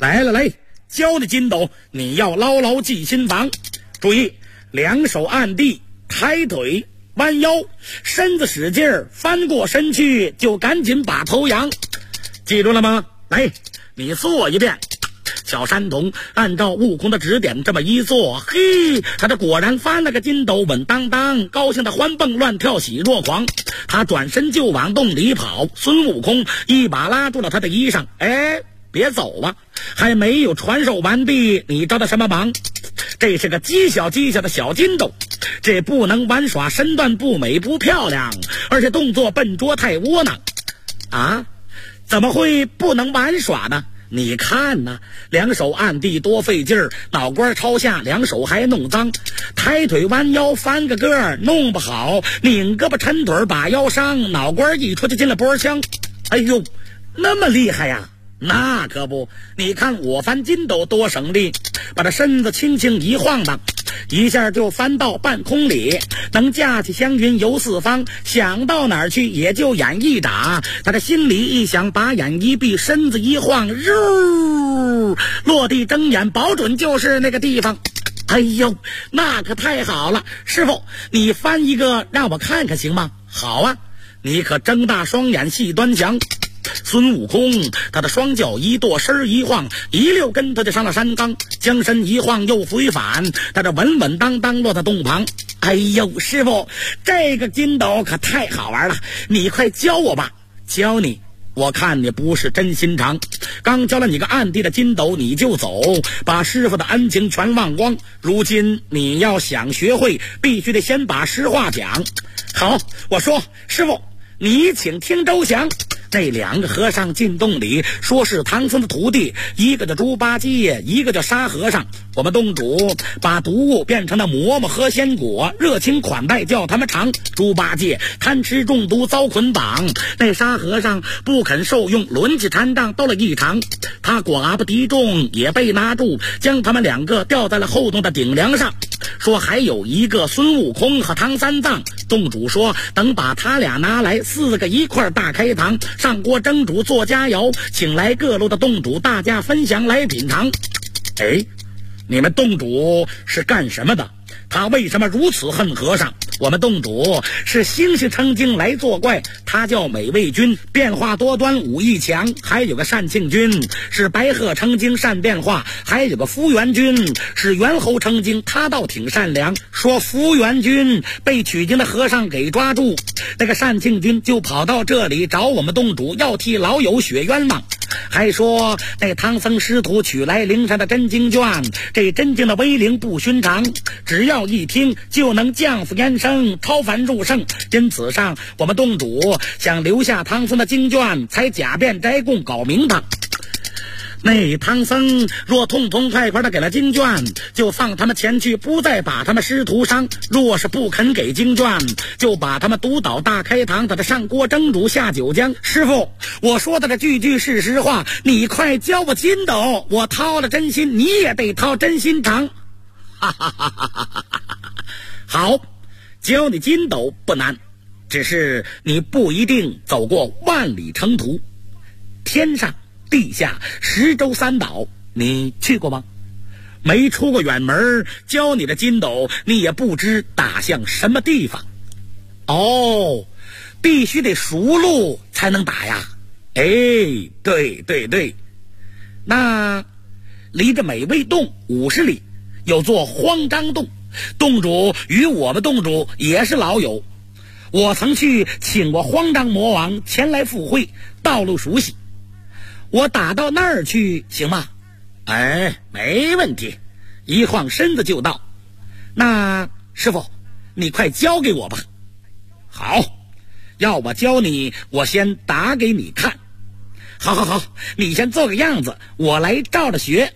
来了，来，教你筋斗，你要牢牢记心房。注意，两手按地，抬腿弯腰，身子使劲儿翻过身去，就赶紧把头扬。记住了吗？来，你做一遍。小山童按照悟空的指点这么一做，嘿，他这果然翻了个筋斗，稳当当，高兴的欢蹦乱跳，喜若狂。他转身就往洞里跑，孙悟空一把拉住了他的衣裳，哎，别走啊，还没有传授完毕，你着他什么忙？这是个极小的小筋斗，这不能玩耍，身段不美不漂亮，而且动作笨拙太窝囊啊！怎么会不能玩耍呢？你看呢，两手按地多费劲儿，脑瓜朝下，两手还弄脏，抬腿弯腰翻个个儿，弄不好拧胳膊抻腿把腰伤，脑瓜一出就进了波枪。哎呦，那么厉害呀！那可不，你看我翻筋斗多省力，把这身子轻轻一晃荡，一下就翻到半空里，能架起祥云游四方，想到哪儿去也就眼一眨，他这心里一想，把眼一闭，身子一晃，落地睁眼，保准就是那个地方。哎呦，那可太好了！师傅，你翻一个让我看看行吗？好啊，你可睁大双眼细端详。孙悟空他的双脚一跺，身一晃，一溜跟头就上了山岗，将身一晃又回返，他这稳稳当当落在洞旁。哎呦，师傅，这个筋斗可太好玩了，你快教我吧。教你？我看你不是真心肠，刚教了你个暗地的筋斗你就走，把师傅的恩情全忘光。如今你要想学会，必须得先把实话讲。好，我说，师傅你请听周详。那两个和尚进洞里，说是唐僧的徒弟，一个叫猪八戒，一个叫沙和尚。我们洞主把毒物变成了馍馍和鲜果，热情款待叫他们尝。猪八戒贪吃中毒遭捆绑，那沙和尚不肯受用，抡起禅杖斗了一场。他寡不敌众，也被拿住，将他们两个吊在了后洞的顶梁上，说还有一个孙悟空和唐三藏。洞主说等把他俩拿来，4个一块大开膛，上锅蒸煮做佳肴，请来各路的洞主，大家分享来品尝。哎，你们洞主是干什么的？他为什么如此恨和尚？我们洞主是猩猩成精来作怪，他叫美味君，变化多端，武艺强。还有个单庆君是白鹤成精善变化，还有个福元君是猿猴成精，他倒挺善良。说福元君被取经的和尚给抓住，那个单庆君就跑到这里找我们洞主，要替老友雪冤枉。还说那唐僧师徒取来灵山的真经卷，这真经的威灵不寻常，只要一听就能降伏烟生，超凡入圣。因此上我们洞主想留下唐僧的经卷，才假变斋供搞名堂。那唐僧若痛痛快快的给了经卷，就放他们前去，不再把他们师徒伤；若是不肯给经卷，就把他们毒倒大开膛，把他上锅蒸煮下酒浆。师傅，我说的这句句是实话，你快教我筋斗，我掏了真心，你也得掏真心肠。哈哈哈哈哈哈！好，教你筋斗不难，只是你不一定走过万里程途，天上地下10州3岛，你去过吗？没出过远门，教你的筋斗你也不知打向什么地方。哦，必须得熟路才能打呀。哎，对对对，那离着美味洞50里有座荒张洞，洞主与我们洞主也是老友，我曾去请过荒张魔王前来赴会，道路熟悉，我打到那儿去行吗？哎，没问题，一晃身子就到。那师傅你快教给我吧。好，要我教你，我先打给你看。好，你先做个样子，我来照着学。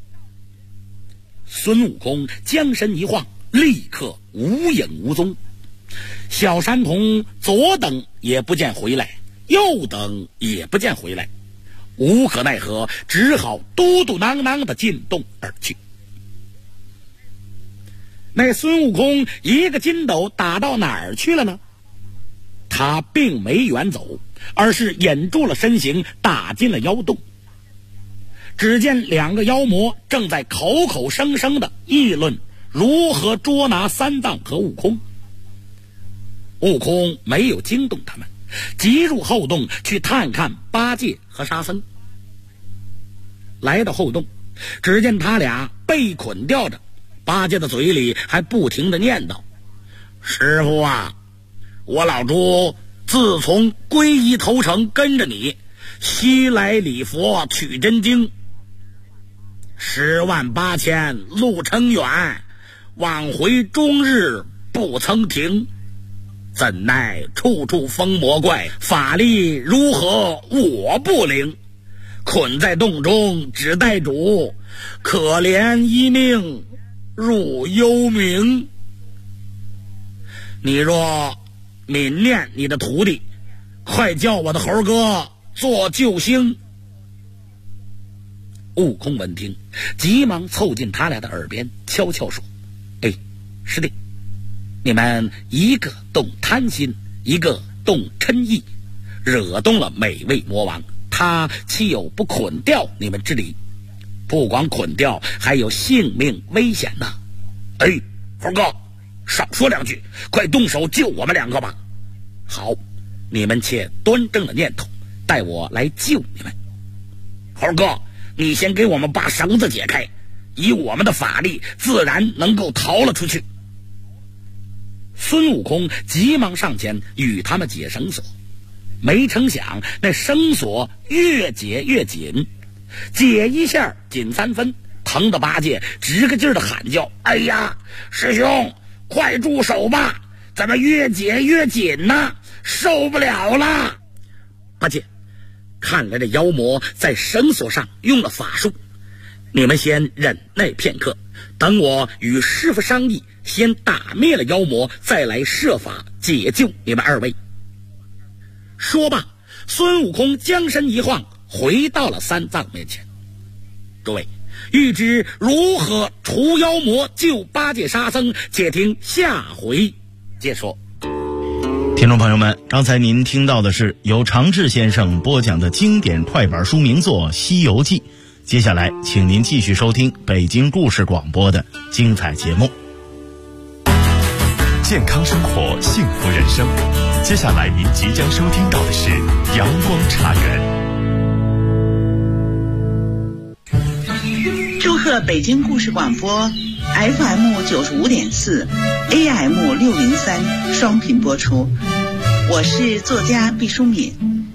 孙悟空将身一晃，立刻无影无踪。小山童左等也不见回来，右等也不见回来，无可奈何，只好嘟嘟囔囔的进洞而去。那孙悟空一个筋斗打到哪儿去了呢？他并没远走，而是掩住了身形，打进了妖洞。 只见两个妖魔正在口口声声的议论如何捉拿三藏和悟空。悟空没有惊动他们，急入后洞去探看八戒和沙僧。来到后洞，只见他俩被捆吊着，八戒的嘴里还不停地念叨：师傅啊，我老猪自从皈依投诚跟着你，西来礼佛取真经，108000路程远，往回终日不曾停，怎奈处处疯魔怪，法力如何我不灵，捆在洞中只待主，可怜一命入幽冥。你若泯念你的徒弟，快叫我的猴哥做救星。悟空闻听，急忙凑近他俩的耳边悄悄说：哎，师弟，你们一个动贪心，一个动嗔意，惹动了每位魔王，他岂有不捆吊你们之理？不光捆吊，还有性命危险呢。哎，猴哥，少说两句，快动手救我们两个吧。好，你们且端正了念头，待我来救你们。猴哥，你先给我们把绳子解开，以我们的法力自然能够逃了出去。孙悟空急忙上前与他们解绳索，没成想那绳索越解越紧，解一下紧3分，疼得八戒直个劲儿的喊叫：哎呀，师兄快住手吧，怎么越解越紧呢？受不了了！八戒，看来这妖魔在绳索上用了法术，你们先忍耐片刻，等我与师傅商议，先打灭了妖魔，再来设法解救你们二位。说罢，孙悟空将身一晃，回到了三藏面前。诸位，欲知如何除妖魔、救八戒沙僧，且听下回解说。 听众朋友们，刚才您听到的是由常志先生播讲的经典快板书名作《西游记》，接下来请您继续收听北京故事广播的精彩节目。 健康生活，幸福人生。接下来您即将收听到的是阳光茶园。 祝贺北京故事广播 FM 95.4 AM 603双频播出。我是作家毕淑敏。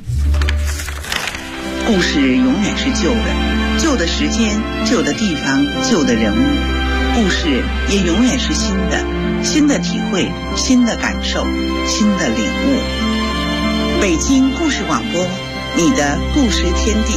故事永远是旧的，旧的时间，旧的地方，旧的人物。故事也永远是新的，新的体会，新的感受，新的领悟。北京故事广播，你的故事天地。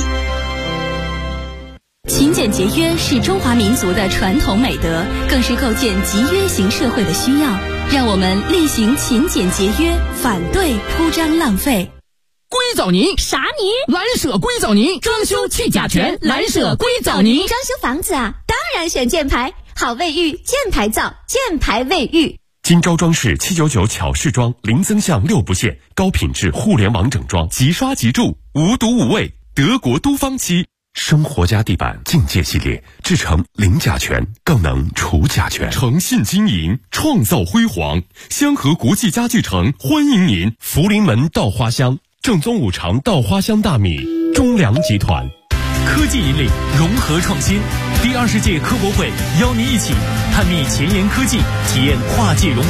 勤俭节约是中华民族的传统美德，更是构建集约型社会的需要。让我们厉行勤俭节约，反对铺张浪费。 硅藻泥啥泥？ 蓝舍硅藻泥，装修去甲醛，蓝舍硅藻泥。 装修房子啊，当然选箭牌，好卫浴，箭牌造，箭牌卫浴。 金州装饰799巧饰装，零增项6不限，高品质互联网整装，即刷即住，无毒无味，德国都芳漆。生活家地板境界系列，制成零甲醛，更能除甲醛。诚信经营，创造辉煌。香河国际家具城欢迎您。福临门稻花香，正宗五常稻花香大米，中粮集团。 科技引领，融合创新。第20届科博会邀您一起探秘前沿科技，体验跨界融合。